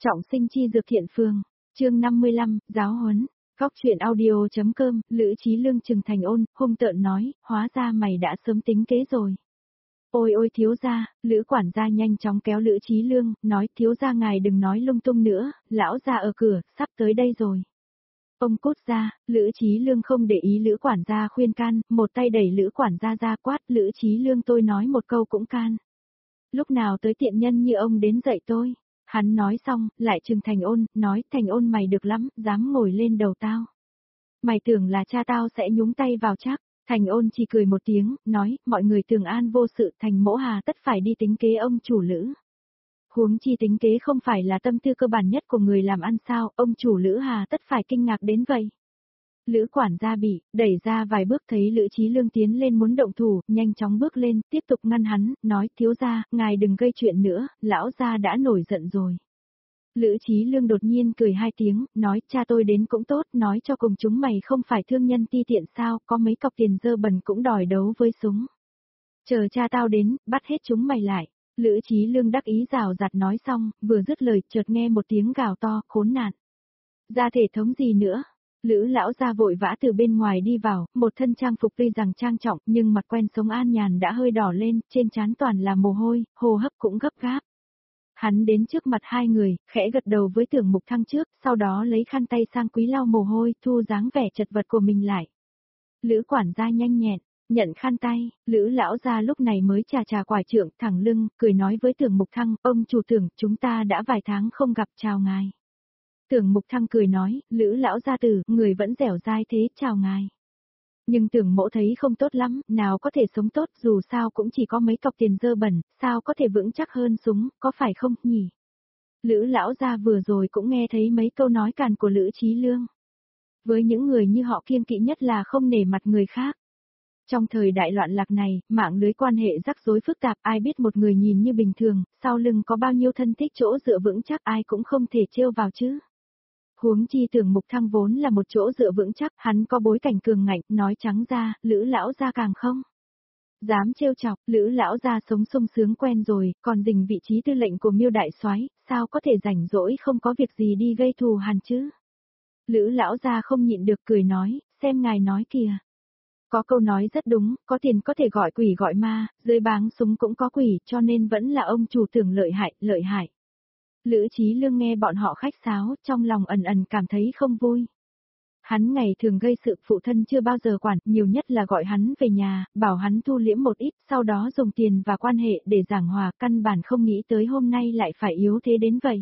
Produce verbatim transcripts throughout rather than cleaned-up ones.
Trọng sinh chi dược thiện phương, chương năm mươi lăm, giáo huấn. Góc truyện audio.com, Lữ Chí Lương trừng thành ôn, hung tợn nói, hóa ra mày đã sớm tính kế rồi. Ôi ôi thiếu gia, Lữ quản gia nhanh chóng kéo Lữ Chí Lương, nói thiếu gia ngài đừng nói lung tung nữa, lão gia ở cửa, sắp tới đây rồi. Ông cút ra, Lữ Chí Lương không để ý Lữ quản gia khuyên can, một tay đẩy Lữ quản gia ra quát, Lữ Chí Lương tôi nói một câu cũng can. Lúc nào tới tiện nhân như ông đến dạy tôi. Hắn nói xong, lại trừng Thành Ôn, nói Thành Ôn mày được lắm, dám ngồi lên đầu tao. Mày tưởng là cha tao sẽ nhúng tay vào chắc. Thành Ôn chỉ cười một tiếng, nói, mọi người tưởng an vô sự, Thành Mỗ Hà tất phải đi tính kế ông chủ Lữ. Huống chi tính kế không phải là tâm tư cơ bản nhất của người làm ăn sao, ông chủ Lữ Hà tất phải kinh ngạc đến vậy. Lữ quản gia bị, đẩy ra vài bước thấy Lữ Chí Lương tiến lên muốn động thủ, nhanh chóng bước lên, tiếp tục ngăn hắn, nói, thiếu gia, ngài đừng gây chuyện nữa, lão gia đã nổi giận rồi. Lữ Chí Lương đột nhiên cười hai tiếng, nói, cha tôi đến cũng tốt, nói cho cùng chúng mày không phải thương nhân ti tiện sao, có mấy cọc tiền dơ bẩn cũng đòi đấu với súng. Chờ cha tao đến, bắt hết chúng mày lại. Lữ Chí Lương đắc ý rào rạt nói xong, vừa dứt lời, chợt nghe một tiếng gào to, khốn nạn. Ra thể thống gì nữa? Lữ lão gia vội vã từ bên ngoài đi vào, một thân trang phục tuy rằng trang trọng, nhưng mặt quen sống an nhàn đã hơi đỏ lên, trên trán toàn là mồ hôi, hô hấp cũng gấp gáp. Hắn đến trước mặt hai người, khẽ gật đầu với Tưởng Mục Thăng trước, sau đó lấy khăn tay sang Quý lau mồ hôi, thu dáng vẻ chật vật của mình lại. Lữ quản gia nhanh nhẹn, nhận khăn tay, Lữ lão gia lúc này mới chà chà quải trượng, thẳng lưng, cười nói với Tưởng Mục Thăng, ông chủ Tưởng, chúng ta đã vài tháng không gặp, chào ngài. Tưởng Mục Thăng cười nói, Lữ lão gia tử, người vẫn dẻo dai thế, chào ngài. Nhưng Tưởng mỗ thấy không tốt lắm, nào có thể sống tốt, dù sao cũng chỉ có mấy cọc tiền dơ bẩn, sao có thể vững chắc hơn súng, có phải không, nhỉ? Lữ lão gia vừa rồi cũng nghe thấy mấy câu nói càn của Lữ Chí Lương. Với những người như họ kiêng kỵ nhất là không nể mặt người khác. Trong thời đại loạn lạc này, mạng lưới quan hệ rắc rối phức tạp, ai biết một người nhìn như bình thường, sau lưng có bao nhiêu thân thích chỗ dựa vững chắc ai cũng không thể trêu vào chứ. Huống chi Tưởng Mục Thăng vốn là một chỗ dựa vững chắc, hắn có bối cảnh cường ngạnh, nói trắng ra, Lữ lão gia càng không dám trêu chọc, Lữ lão gia sống sung sướng quen rồi, còn dình vị trí tư lệnh của Miêu đại soái, sao có thể rảnh rỗi không có việc gì đi gây thù hằn chứ? Lữ lão gia không nhịn được cười nói, xem ngài nói kìa. Có câu nói rất đúng, có tiền có thể gọi quỷ gọi ma, dưới báng súng cũng có quỷ, cho nên vẫn là ông chủ Tưởng lợi hại, lợi hại. Lữ Chí Lương nghe bọn họ khách sáo, trong lòng ẩn ẩn cảm thấy không vui. Hắn ngày thường gây sự phụ thân chưa bao giờ quản, nhiều nhất là gọi hắn về nhà, bảo hắn thu liễm một ít, sau đó dùng tiền và quan hệ để giảng hòa, căn bản không nghĩ tới hôm nay lại phải yếu thế đến vậy.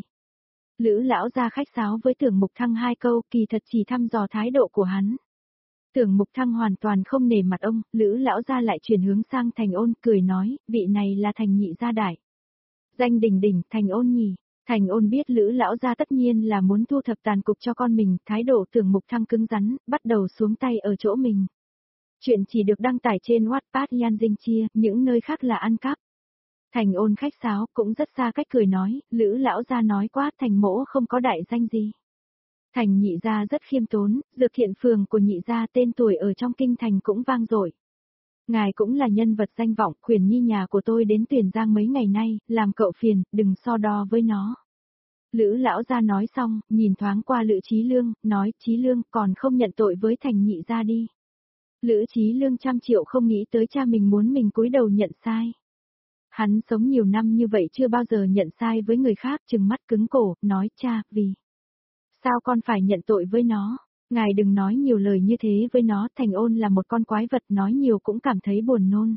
Lữ lão ra khách sáo với Tưởng Mục Thăng hai câu, kỳ thật chỉ thăm dò thái độ của hắn. Tưởng Mục Thăng hoàn toàn không nể mặt ông, Lữ lão ra lại chuyển hướng sang Thành Ôn, cười nói, vị này là Thành nhị gia đại. Danh đỉnh đỉnh, Thành Ôn nhỉ. Thành Ôn biết Lữ lão gia tất nhiên là muốn thu thập tàn cục cho con mình, thái độ Tưởng Mục Thăng cứng rắn, bắt đầu xuống tay ở chỗ mình. Chuyện chỉ được đăng tải trên Wattpad Yan Dinh Chia, những nơi khác là ăn cắp. Thành Ôn khách sáo, cũng rất xa cách cười nói, Lữ lão gia nói quá, Thành mỗ không có đại danh gì. Thành nhị gia rất khiêm tốn, dược thiện phường của nhị gia tên tuổi ở trong kinh thành cũng vang dội. Ngài cũng là nhân vật danh vọng, Khuyển Nhi nhà của tôi đến Tuyển Giang mấy ngày nay, làm cậu phiền, đừng so đo với nó. Lữ lão gia nói xong, nhìn thoáng qua Lữ Chí Lương, nói, Chí Lương còn không nhận tội với Thành nhị gia đi. Lữ Chí Lương trăm triệu không nghĩ tới cha mình muốn mình cúi đầu nhận sai. Hắn sống nhiều năm như vậy chưa bao giờ nhận sai với người khác, trừng mắt cứng cổ, nói cha, vì sao con phải nhận tội với nó? Ngài đừng nói nhiều lời như thế với nó, Thành Ôn là một con quái vật, nói nhiều cũng cảm thấy buồn nôn.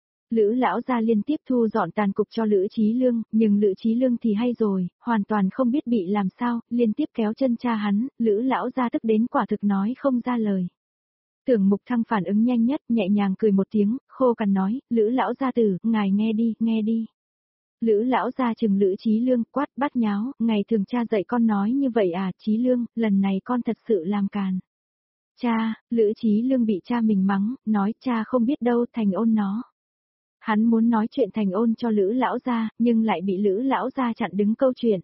Lữ lão gia liên tiếp thu dọn tàn cục cho Lữ Chí Lương, nhưng Lữ Chí Lương thì hay rồi, hoàn toàn không biết bị làm sao, liên tiếp kéo chân cha hắn, Lữ lão gia tức đến quả thực nói không ra lời. Tưởng Mục Thăng phản ứng nhanh nhất, nhẹ nhàng cười một tiếng, khô cằn nói, Lữ lão gia tử, ngài nghe đi, nghe đi. Lữ lão gia chừng Lữ Chí Lương, quát bắt nháo, ngày thường cha dạy con nói như vậy à, Chí Lương, lần này con thật sự làm càn. Cha, Lữ Chí Lương bị cha mình mắng, nói cha không biết đâu, Thành Ôn nó. Hắn muốn nói chuyện Thành Ôn cho Lữ lão gia, nhưng lại bị Lữ lão gia chặn đứng câu chuyện.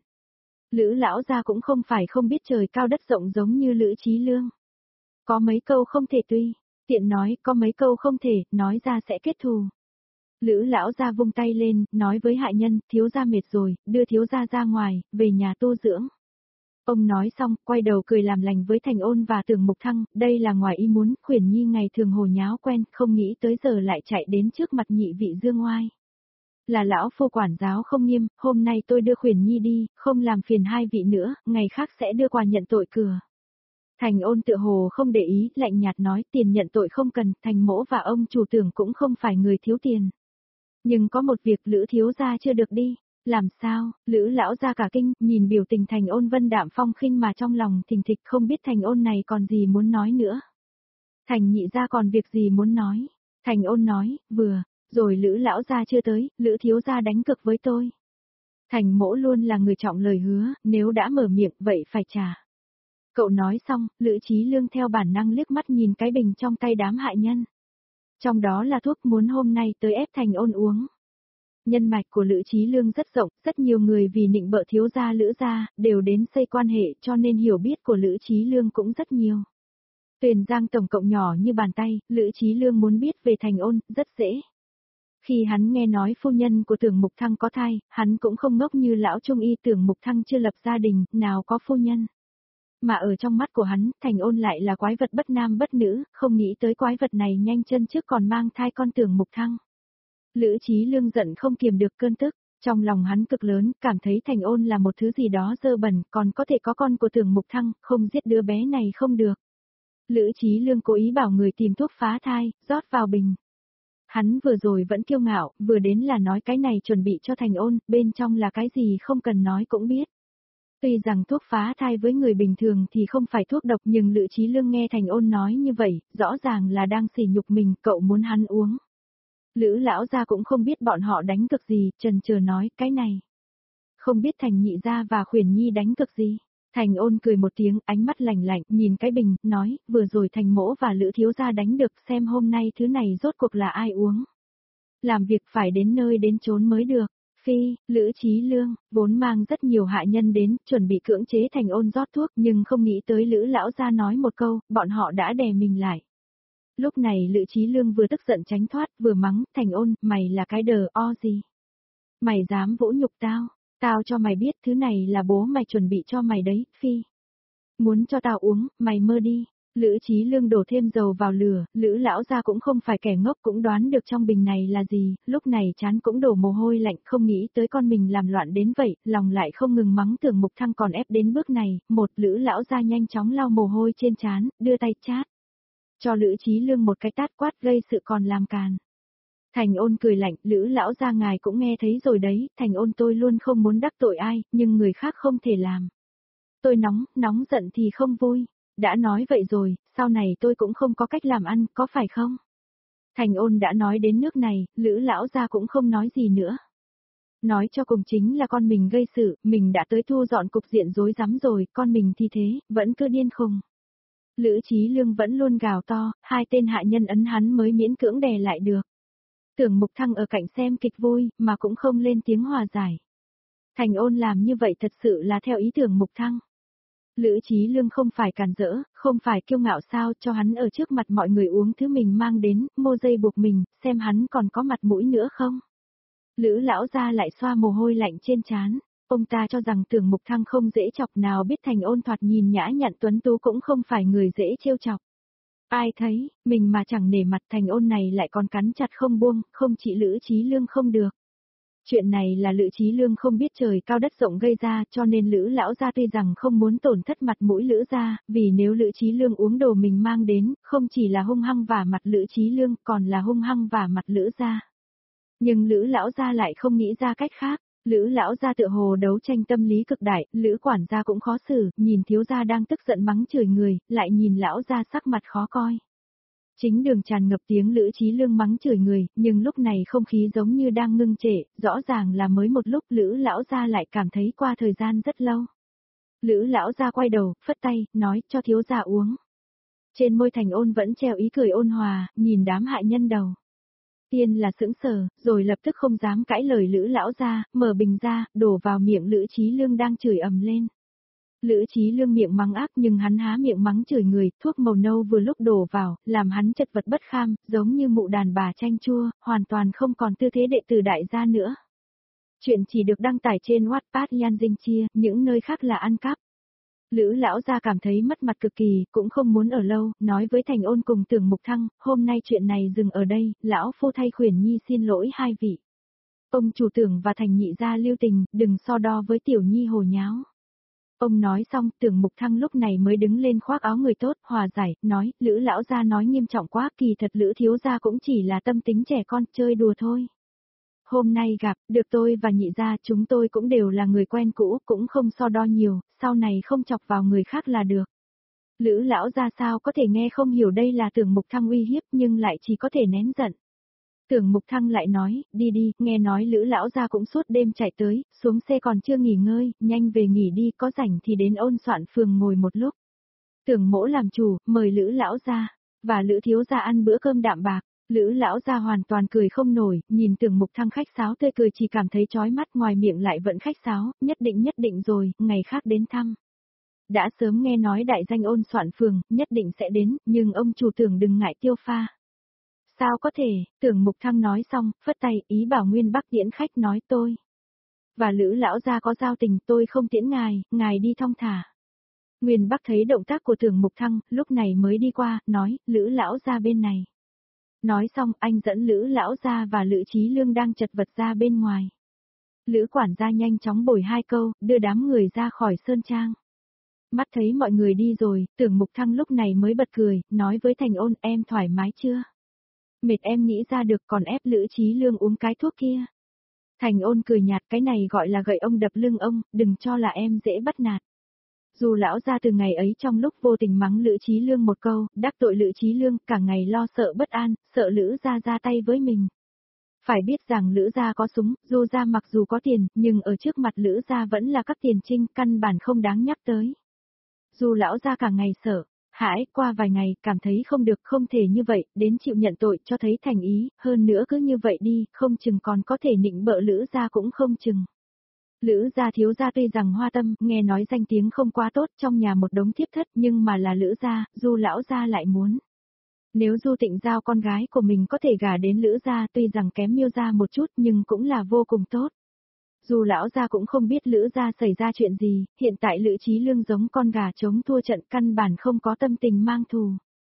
Lữ lão gia cũng không phải không biết trời cao đất rộng giống như Lữ Chí Lương. Có mấy câu không thể tuy, tiện nói, có mấy câu không thể, nói ra sẽ kết thù. Lữ lão gia vung tay lên, nói với hạ nhân, thiếu gia mệt rồi, đưa thiếu gia ra ngoài, về nhà tu dưỡng. Ông nói xong, quay đầu cười làm lành với Thành Ôn và Tưởng Mục Thăng, đây là ngoài ý muốn, Khuyển Nhi ngày thường hồ nháo quen, không nghĩ tới giờ lại chạy đến trước mặt nhị vị dương oai. Là lão phu quản giáo không nghiêm, hôm nay tôi đưa Khuyển Nhi đi, không làm phiền hai vị nữa, ngày khác sẽ đưa quà nhận tội cửa. Thành Ôn tựa hồ không để ý, lạnh nhạt nói tiền nhận tội không cần, Thành mỗ và ông chủ Tưởng cũng không phải người thiếu tiền. Nhưng có một việc Lữ thiếu gia chưa được đi. Làm sao? Lữ lão gia cả kinh, nhìn biểu tình Thành Ôn vân đạm phong khinh mà trong lòng thình thịch không biết Thành Ôn này còn gì muốn nói nữa. Thành nhị gia còn việc gì muốn nói? Thành Ôn nói, vừa, rồi Lữ lão gia chưa tới, Lữ thiếu gia đánh cược với tôi. Thành mỗ luôn là người trọng lời hứa, nếu đã mở miệng vậy phải trả. Cậu nói xong, Lữ Chí Lương theo bản năng liếc mắt nhìn cái bình trong tay đám hại nhân. Trong đó là thuốc muốn hôm nay tới ép Thành Ôn uống. Nhân mạch của Lữ Chí Lương rất rộng, rất nhiều người vì nịnh bợ thiếu gia Lữ gia, đều đến xây quan hệ cho nên hiểu biết của Lữ Chí Lương cũng rất nhiều. Tuyền Giang tổng cộng nhỏ như bàn tay, Lữ Chí Lương muốn biết về Thành Ôn, rất dễ. Khi hắn nghe nói phu nhân của Tưởng Mục Thăng có thai, hắn cũng không ngốc như lão trung y Tưởng Mục Thăng chưa lập gia đình, nào có phu nhân. Mà ở trong mắt của hắn, Thành Ôn lại là quái vật bất nam bất nữ, không nghĩ tới quái vật này nhanh chân trước còn mang thai con Tưởng Mục Thăng. Lữ Chí Lương giận không kiềm được cơn tức, trong lòng hắn cực lớn, cảm thấy Thành Ôn là một thứ gì đó dơ bẩn, còn có thể có con của Tưởng Mục Thăng, không giết đứa bé này không được. Lữ Chí Lương cố ý bảo người tìm thuốc phá thai, rót vào bình. Hắn vừa rồi vẫn kiêu ngạo, vừa đến là nói cái này chuẩn bị cho Thành Ôn, bên trong là cái gì không cần nói cũng biết. Tuy rằng thuốc phá thai với người bình thường thì không phải thuốc độc nhưng Lữ Chí Lương nghe Thành Ôn nói như vậy, rõ ràng là đang sỉ nhục mình, cậu muốn hắn uống. Lữ lão gia cũng không biết bọn họ đánh cực gì, trần chờ nói, cái này. Không biết Thành nhị gia và Khuyển Nhi đánh cực gì. Thành Ôn cười một tiếng, ánh mắt lạnh lạnh, nhìn cái bình, nói, vừa rồi Thành mỗ và Lữ thiếu gia đánh được, xem hôm nay thứ này rốt cuộc là ai uống. Làm việc phải đến nơi đến chốn mới được. Phi, Lữ Chí Lương, vốn mang rất nhiều hạ nhân đến, chuẩn bị cưỡng chế Thành Ôn rót thuốc, nhưng không nghĩ tới Lữ lão gia nói một câu, bọn họ đã đè mình lại. Lúc này Lữ Chí Lương vừa tức giận tránh thoát, vừa mắng, Thành Ôn, mày là cái đờ o gì? Mày dám vỗ nhục tao, tao cho mày biết thứ này là bố mày chuẩn bị cho mày đấy, Phi. Muốn cho tao uống, mày mơ đi. Lữ Chí Lương đổ thêm dầu vào lửa, Lữ lão gia cũng không phải kẻ ngốc cũng đoán được trong bình này là gì, lúc này chán cũng đổ mồ hôi lạnh không nghĩ tới con mình làm loạn đến vậy, lòng lại không ngừng mắng Tưởng Mục Thăng còn ép đến bước này, một Lữ lão gia nhanh chóng lau mồ hôi trên trán, đưa tay chát. Cho Lữ Chí Lương một cái tát quát gây sự còn làm càn. Thành Ôn cười lạnh, Lữ lão gia ngài cũng nghe thấy rồi đấy, Thành Ôn tôi luôn không muốn đắc tội ai, nhưng người khác không thể làm. Tôi nóng, nóng giận thì không vui. Đã nói vậy rồi, sau này tôi cũng không có cách làm ăn, có phải không? Thành Ôn đã nói đến nước này, Lữ lão gia cũng không nói gì nữa. Nói cho cùng chính là con mình gây sự, mình đã tới thu dọn cục diện rối rắm rồi, con mình thì thế, vẫn cứ điên khùng. Lữ Chí Lương vẫn luôn gào to, hai tên hạ nhân ấn hắn mới miễn cưỡng đè lại được. Tưởng Mục Thăng ở cạnh xem kịch vui, mà cũng không lên tiếng hòa giải. Thành Ôn làm như vậy thật sự là theo ý tưởng Mục Thăng. Lữ Chí Lương không phải càn rỡ, không phải kiêu ngạo sao cho hắn ở trước mặt mọi người uống thứ mình mang đến, mô dây buộc mình, xem hắn còn có mặt mũi nữa không. Lữ lão gia lại xoa mồ hôi lạnh trên trán, ông ta cho rằng Tưởng Mục Thăng không dễ chọc nào biết Thành Ôn thoạt nhìn nhã nhặn tuấn tú cũng không phải người dễ trêu chọc. Ai thấy, mình mà chẳng nể mặt Thành Ôn này lại còn cắn chặt không buông, không chỉ Lữ Chí Lương không được. Chuyện này là Lữ Chí Lương không biết trời cao đất rộng gây ra cho nên Lữ lão gia tuy rằng không muốn tổn thất mặt mũi Lữ gia, vì nếu Lữ Chí Lương uống đồ mình mang đến, không chỉ là hung hăng vả mặt Lữ Chí Lương còn là hung hăng vả mặt Lữ gia. Nhưng Lữ lão gia lại không nghĩ ra cách khác, Lữ lão gia tựa hồ đấu tranh tâm lý cực đại, Lữ quản gia cũng khó xử, nhìn thiếu gia đang tức giận mắng chửi người, lại nhìn lão gia sắc mặt khó coi. Chính đường tràn ngập tiếng Lữ Chí Lương mắng chửi người, nhưng lúc này không khí giống như đang ngưng trệ, rõ ràng là mới một lúc Lữ lão gia lại cảm thấy qua thời gian rất lâu. Lữ lão gia quay đầu, phất tay, nói cho thiếu gia uống. Trên môi Thành Ôn vẫn treo ý cười ôn hòa, nhìn đám hạ nhân đầu. Tiên là sững sờ, rồi lập tức không dám cãi lời Lữ lão gia, mở bình ra, đổ vào miệng Lữ Chí Lương đang chửi ầm lên. Lữ Chí Lương miệng mắng ác nhưng hắn há miệng mắng chửi người, thuốc màu nâu vừa lúc đổ vào, làm hắn chật vật bất kham, giống như mụ đàn bà chanh chua, hoàn toàn không còn tư thế đệ tử đại gia nữa. Chuyện chỉ được đăng tải trên Wattpad Yan Dinh Chia, những nơi khác là ăn cắp. Lữ lão gia cảm thấy mất mặt cực kỳ, cũng không muốn ở lâu, nói với Thành Ôn cùng Tưởng Mục Thăng, hôm nay chuyện này dừng ở đây, lão phu thay Khuyển Nhi xin lỗi hai vị. Ông chủ Tưởng và Thành nhị gia lưu tình, đừng so đo với Tiểu Nhi hồ nháo. Ông nói xong, Tưởng Mục Thăng lúc này mới đứng lên khoác áo người tốt, hòa giải, nói, Lữ lão gia nói nghiêm trọng quá, kỳ thật Lữ thiếu gia cũng chỉ là tâm tính trẻ con, chơi đùa thôi. Hôm nay gặp, được tôi và nhị gia chúng tôi cũng đều là người quen cũ, cũng không so đo nhiều, sau này không chọc vào người khác là được. Lữ lão gia sao có thể nghe không hiểu đây là Tưởng Mục Thăng uy hiếp nhưng lại chỉ có thể nén giận. Tưởng Mục Thăng lại nói, đi đi, nghe nói Lữ lão gia cũng suốt đêm chạy tới, xuống xe còn chưa nghỉ ngơi, nhanh về nghỉ đi, có rảnh thì đến Ôn Soạn phường ngồi một lúc. Tưởng mỗ làm chủ, mời Lữ lão gia và Lữ thiếu gia ăn bữa cơm đạm bạc. Lữ lão gia hoàn toàn cười không nổi, nhìn Tưởng Mục Thăng khách sáo tươi cười chỉ cảm thấy chói mắt, ngoài miệng lại vẫn khách sáo, nhất định nhất định rồi, ngày khác đến thăm. Đã sớm nghe nói đại danh Ôn Soạn phường, nhất định sẽ đến, nhưng ông chủ Tưởng đừng ngại tiêu pha. Sao có thể, Tưởng Mục Thăng nói xong, phất tay, ý bảo Nguyên Bắc tiễn khách, nói tôi. Và Lữ lão gia có giao tình, tôi không tiễn ngài, ngài đi thong thả. Nguyên Bắc thấy động tác của Tưởng Mục Thăng, lúc này mới đi qua, nói, Lữ lão gia bên này. Nói xong, anh dẫn Lữ lão gia và Lữ Chí Lương đang chật vật ra bên ngoài. Lữ quản gia nhanh chóng bồi hai câu, đưa đám người ra khỏi sơn trang. Mắt thấy mọi người đi rồi, Tưởng Mục Thăng lúc này mới bật cười, nói với Thành Ôn, em thoải mái chưa? Mệt em nghĩ ra được, còn ép Lữ Chí Lương uống cái thuốc kia. Thành Ôn cười nhạt, cái này gọi là gậy ông đập lưng ông, đừng cho là em dễ bắt nạt. Dù lão gia từ ngày ấy trong lúc vô tình mắng Lữ Chí Lương một câu, đắc tội Lữ Chí Lương, cả ngày lo sợ bất an, sợ Lữ gia ra tay với mình. Phải biết rằng Lữ gia có súng, Du gia mặc dù có tiền, nhưng ở trước mặt Lữ gia vẫn là các tiền trinh, căn bản không đáng nhắc tới. Dù lão gia cả ngày sợ hãi, qua vài ngày, cảm thấy không được, không thể như vậy, đến chịu nhận tội cho thấy thành ý, hơn nữa cứ như vậy đi, không chừng còn có thể nịnh bợ Lữ gia cũng không chừng. Lữ gia thiếu gia tuy rằng hoa tâm, nghe nói danh tiếng không quá tốt, trong nhà một đống thiếp thất, nhưng mà là Lữ gia, Du lão gia lại muốn. Nếu Du Tịnh giao con gái của mình có thể gả đến Lữ gia, tuy rằng kém Miêu gia một chút nhưng cũng là vô cùng tốt. Dù lão gia cũng không biết Lữ gia xảy ra chuyện gì, hiện tại Lữ Chí Lương giống con gà trống thua trận, căn bản không có tâm tình mang thù.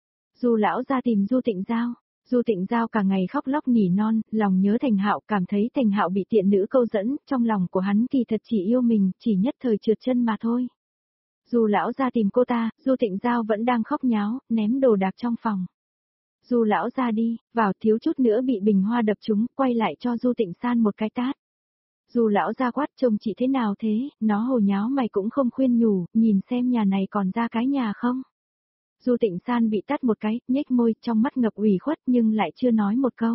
Dù lão gia tìm Du Tịnh giao, Du Tịnh giao cả ngày khóc lóc nỉ non, lòng nhớ Thành Hạo, cảm thấy Thành Hạo bị tiện nữ câu dẫn, trong lòng của hắn kỳ thật chỉ yêu mình, chỉ nhất thời trượt chân mà thôi. Dù lão gia tìm cô ta, Du Tịnh giao vẫn đang khóc nháo, ném đồ đạc trong phòng. Dù lão gia đi, vào thiếu chút nữa bị bình hoa đập trúng, quay lại cho Du Tịnh San một cái tát. Dù lão gia quát, trông chị thế nào thế, nó hồ nháo mày cũng không khuyên nhủ, nhìn xem nhà này còn ra cái nhà không. Du Tịnh San bị tát một cái, nhếch môi, trong mắt ngập ủy khuất nhưng lại chưa nói một câu.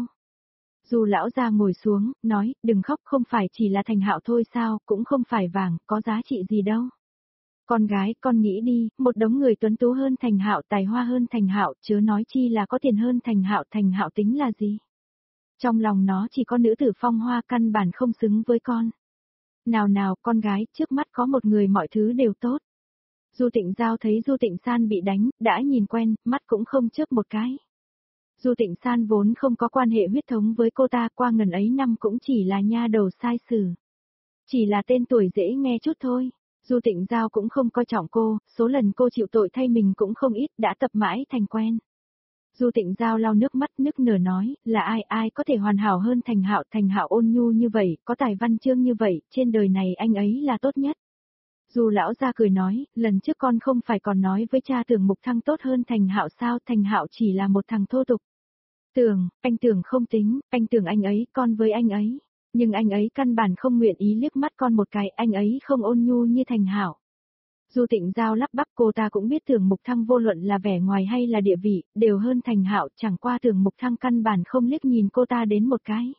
Dù lão gia ngồi xuống, nói, đừng khóc, không phải chỉ là Thành Hạo thôi sao, cũng không phải vàng, có giá trị gì đâu. Con gái, con nghĩ đi, một đống người tuấn tú hơn Thành Hạo, tài hoa hơn Thành Hạo, chớ nói chi là có tiền hơn Thành Hạo, Thành Hạo tính là gì? Trong lòng nó chỉ có nữ tử phong hoa, căn bản không xứng với con. Nào nào, con gái, trước mắt có một người mọi thứ đều tốt. Du Tịnh Giao thấy Du Tịnh San bị đánh, đã nhìn quen, mắt cũng không chớp một cái. Du Tịnh San vốn không có quan hệ huyết thống với cô ta, qua ngần ấy năm cũng chỉ là nha đầu sai sử. Chỉ là tên tuổi dễ nghe chút thôi. Du Tịnh Giao cũng không coi trọng cô, số lần cô chịu tội thay mình cũng không ít, đã tập mãi thành quen. Du Tịnh Giao lau nước mắt nức nở nói, là ai ai có thể hoàn hảo hơn Thành Hạo, Thành Hạo ôn nhu như vậy, có tài văn chương như vậy, trên đời này anh ấy là tốt nhất. Du lão gia cười nói, lần trước con không phải còn nói với cha Tưởng Mục Thăng tốt hơn Thành Hạo sao, Thành Hạo chỉ là một thằng thô tục. Tưởng, anh Tưởng không tính, anh tưởng anh ấy, con với anh ấy. Nhưng anh ấy căn bản không nguyện ý liếc mắt con một cái, anh ấy không ôn nhu như Thành Hạo. Du Tịnh Giao lắp bắp, cô ta cũng biết Tưởng Mục Thăng vô luận là vẻ ngoài hay là địa vị, đều hơn Thành Hạo, chẳng qua Tưởng Mục Thăng căn bản không liếc nhìn cô ta đến một cái.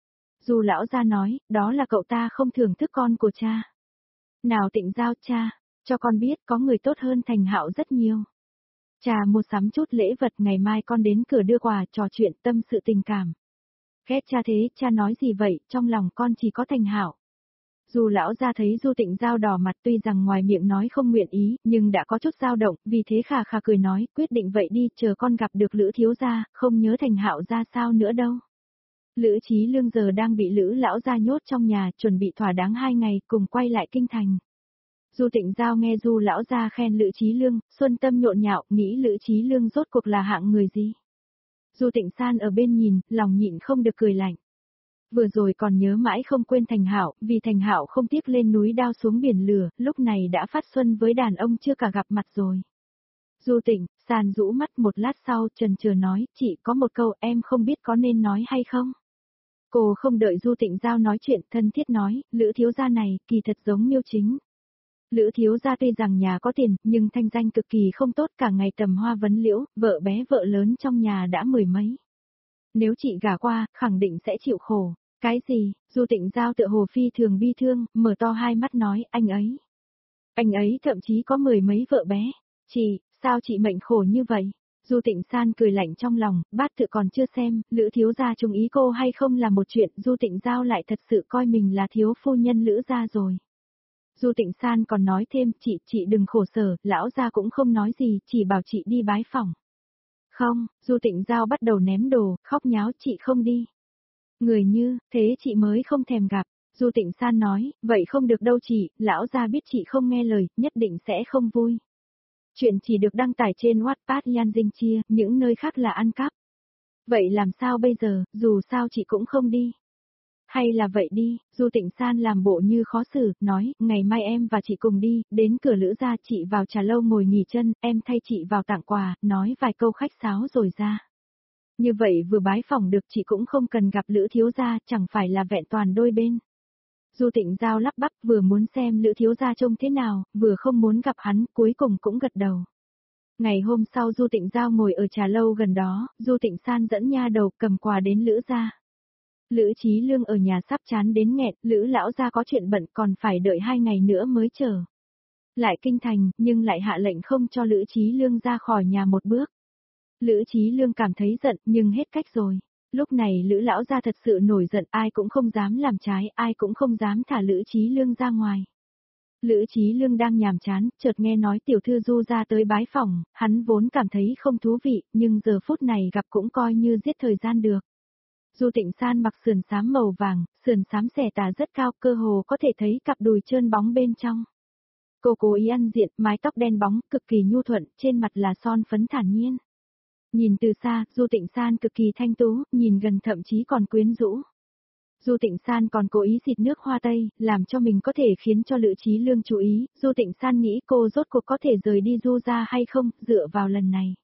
Du lão gia nói, đó là cậu ta không thưởng thức con của cha. Nào Tịnh Giao, cha, cho con biết có người tốt hơn Thành Hạo rất nhiều. Cha mua sắm chút lễ vật, ngày mai con đến cửa đưa quà, trò chuyện tâm sự tình cảm. Ghét cha thế, cha nói gì vậy, trong lòng con chỉ có Thành Hạo. Du lão gia thấy Du Tịnh Giao đỏ mặt tuy rằng ngoài miệng nói không nguyện ý, nhưng đã có chút dao động, vì thế khà khà cười nói, quyết định vậy đi, chờ con gặp được Lữ thiếu gia, không nhớ Thành Hạo ra sao nữa đâu. Lữ Chí Lương giờ đang bị Lữ lão gia nhốt trong nhà, chuẩn bị thỏa đáng hai ngày, cùng quay lại kinh thành. Du Tịnh Giao nghe Du lão gia khen Lữ Chí Lương, xuân tâm nhộn nhạo, nghĩ Lữ Chí Lương rốt cuộc là hạng người gì. Du Tịnh San ở bên nhìn, lòng nhịn không được cười lạnh. Vừa rồi còn nhớ mãi không quên Thành Hạo, vì Thành Hạo không tiếc lên núi đao xuống biển lửa, lúc này đã phát xuân với đàn ông chưa cả gặp mặt rồi. Du Tịnh, San rũ mắt một lát sau, chần chừ nói, chị có một câu em không biết có nên nói hay không. Cô không đợi Du Tịnh Giao nói chuyện, thân thiết nói, Lữ thiếu gia này, kỳ thật giống Miêu Chính. Lữ thiếu gia tuy rằng nhà có tiền, nhưng thanh danh cực kỳ không tốt, cả ngày tầm hoa vấn liễu, vợ bé vợ lớn trong nhà đã mười mấy. Nếu chị gả qua, khẳng định sẽ chịu khổ. Cái gì? Du Tịnh Giao tựa hồ phi thường bi thương, mở to hai mắt nói, anh ấy. Anh ấy thậm chí có mười mấy vợ bé. Chị, sao chị mệnh khổ như vậy? Du Tịnh San cười lạnh trong lòng, bát tự còn chưa xem, Lữ thiếu gia trung ý cô hay không là một chuyện, Du Tịnh Giao lại thật sự coi mình là thiếu phu nhân Lữ gia rồi. Du Tịnh San còn nói thêm, chị, chị đừng khổ sở, lão gia cũng không nói gì, chỉ bảo chị đi bái phỏng. Không, Du Tịnh Giao bắt đầu ném đồ, khóc nháo, chị không đi. Người như, thế chị mới không thèm gặp. Du Tịnh San nói, vậy không được đâu chị, lão gia biết chị không nghe lời, nhất định sẽ không vui. Chuyện chỉ được đăng tải trên Wattpad Yan Dinh Chia, những nơi khác là ăn cắp. Vậy làm sao bây giờ, dù sao chị cũng không đi. Hay là vậy đi, Du Tịnh San làm bộ như khó xử, nói, ngày mai em và chị cùng đi, đến cửa Lữ gia chị vào trà lâu ngồi nghỉ chân, em thay chị vào tặng quà, nói vài câu khách sáo rồi ra. Như vậy vừa bái phỏng được chị cũng không cần gặp Lữ thiếu gia, chẳng phải là vẹn toàn đôi bên. Du Tịnh Giao lắp bắp vừa muốn xem Lữ thiếu gia trông thế nào, vừa không muốn gặp hắn, cuối cùng cũng gật đầu. Ngày hôm sau Du Tịnh Giao ngồi ở trà lâu gần đó, Du Tịnh San dẫn nha đầu cầm quà đến Lữ gia. Lữ Chí Lương ở nhà sắp chán đến nghẹt, Lữ lão gia có chuyện bận còn phải đợi hai ngày nữa mới chờ. Lại kinh thành, nhưng lại hạ lệnh không cho Lữ Chí Lương ra khỏi nhà một bước. Lữ Chí Lương cảm thấy giận, nhưng hết cách rồi. Lúc này Lữ lão gia thật sự nổi giận, ai cũng không dám làm trái, ai cũng không dám thả Lữ Chí Lương ra ngoài. Lữ Chí Lương đang nhàm chán, chợt nghe nói tiểu thư Du ra tới bái phỏng, hắn vốn cảm thấy không thú vị, nhưng giờ phút này gặp cũng coi như giết thời gian được. Du Tịnh San mặc sườn xám màu vàng, sườn xám xẻ tà rất cao, cơ hồ có thể thấy cặp đùi trơn bóng bên trong. Cô cố ý ăn diện, mái tóc đen bóng, cực kỳ nhu thuận, trên mặt là son phấn thản nhiên. Nhìn từ xa, Du Tịnh San cực kỳ thanh tú, nhìn gần thậm chí còn quyến rũ. Du Tịnh San còn cố ý xịt nước hoa tây, làm cho mình có thể khiến cho Lữ Chí Lương chú ý, Du Tịnh San nghĩ cô rốt cuộc có thể rời đi Du ra hay không, dựa vào lần này.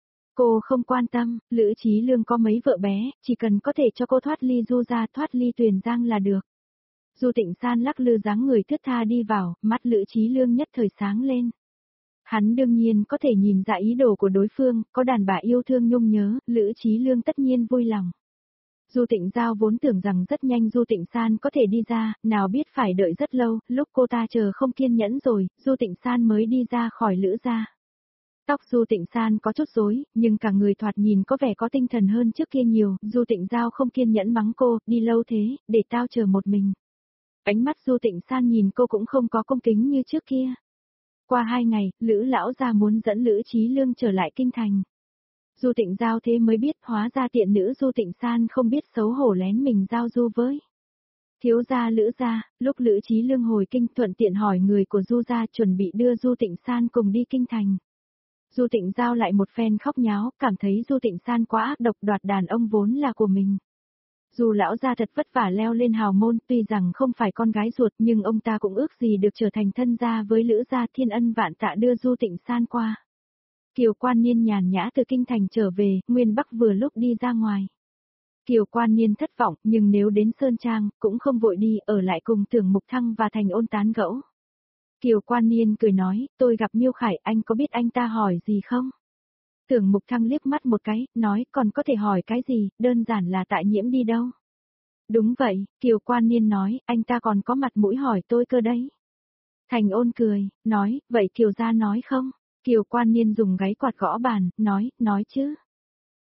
Cô không quan tâm, Lữ Chí Lương có mấy vợ bé, chỉ cần có thể cho cô thoát ly Du ra, thoát ly Tuyền Giang là được. Du Tịnh San lắc lư dáng người thướt tha đi vào, mắt Lữ Chí Lương nhất thời sáng lên. Hắn đương nhiên có thể nhìn ra ý đồ của đối phương, có đàn bà yêu thương nhung nhớ, Lữ Chí Lương tất nhiên vui lòng. Du Tịnh Giao vốn tưởng rằng rất nhanh Du Tịnh San có thể đi ra, nào biết phải đợi rất lâu, lúc cô ta chờ không kiên nhẫn rồi, Du Tịnh San mới đi ra khỏi Lữ gia. Tóc Du Tịnh San có chút rối, nhưng cả người thoạt nhìn có vẻ có tinh thần hơn trước kia nhiều, Du Tịnh Giao không kiên nhẫn mắng cô, đi lâu thế, để tao chờ một mình. Ánh mắt Du Tịnh San nhìn cô cũng không có cung kính như trước kia. Qua hai ngày, Lữ lão gia muốn dẫn Lữ Chí Lương trở lại kinh thành. Du Tịnh Giao thế mới biết hóa ra tiện nữ Du Tịnh San không biết xấu hổ lén mình giao du với. Thiếu gia Lữ gia, lúc Lữ Chí Lương hồi kinh thuận tiện hỏi người của Du gia chuẩn bị đưa Du Tịnh San cùng đi kinh thành. Du Tịnh Giao lại một phen khóc nháo, cảm thấy Du Tịnh San quá ác độc đoạt đàn ông vốn là của mình. Dù lão gia thật vất vả leo lên hào môn, tuy rằng không phải con gái ruột nhưng ông ta cũng ước gì được trở thành thân gia với Lữ gia, thiên ân vạn tạ đưa Du Tịnh San qua. Kiều Quan Niên nhàn nhã từ kinh thành trở về, Nguyên Bắc vừa lúc đi ra ngoài. Kiều Quan Niên thất vọng, nhưng nếu đến Sơn Trang, cũng không vội đi, ở lại cùng Tưởng Mục Thăng và Thành Ôn tán gẫu. Kiều Quan Niên cười nói, tôi gặp Miêu Khải, anh có biết anh ta hỏi gì không? Tưởng Mục Thăng liếc mắt một cái, nói, còn có thể hỏi cái gì, đơn giản là tại nhiễm đi đâu. Đúng vậy, Kiều Quan Niên nói, anh ta còn có mặt mũi hỏi tôi cơ đấy. Thành Ôn cười, nói, vậy Kiều gia nói không? Kiều Quan Niên dùng gáy quạt gõ bàn, nói, nói chứ.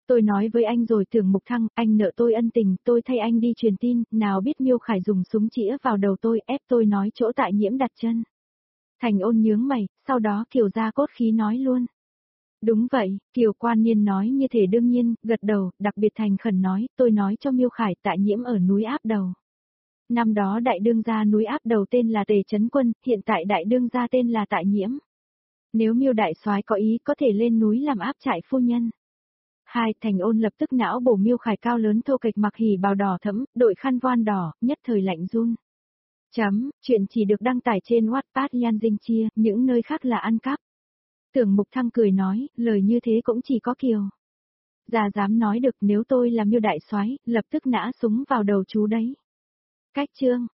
Tôi nói với anh rồi Tưởng Mục Thăng, anh nợ tôi ân tình, tôi thay anh đi truyền tin, nào biết Miêu Khải dùng súng chĩa vào đầu tôi, ép tôi nói chỗ Tại Nhiễm đặt chân. Thành Ôn nhướng mày, sau đó Kiều ra cốt khí nói luôn. Đúng vậy, Kiều Quan Niên nói như thể đương nhiên, gật đầu, đặc biệt thành khẩn nói, tôi nói cho Miêu Khải Tại Nhiễm ở núi Áp Đầu. Năm đó đại đương gia núi Áp Đầu tên là Tề Chấn Quân, hiện tại đại đương gia tên là Tại Nhiễm. Nếu Miêu đại soái có ý có thể lên núi làm áp trại phu nhân. Hai, Thành Ôn lập tức não bổ Miêu Khải cao lớn thô kệch mặc hỉ bào đỏ thẫm, đội khăn voan đỏ, nhất thời lạnh run. Chấm, chuyện chỉ được đăng tải trên Wattpad Yan Dinh Chia, những nơi khác là ăn cắp. Tưởng Mục Thăng cười nói, lời như thế cũng chỉ có Kiều già dám nói được, nếu tôi là Miêu đại soái, lập tức nã súng vào đầu chú đấy. Cách chương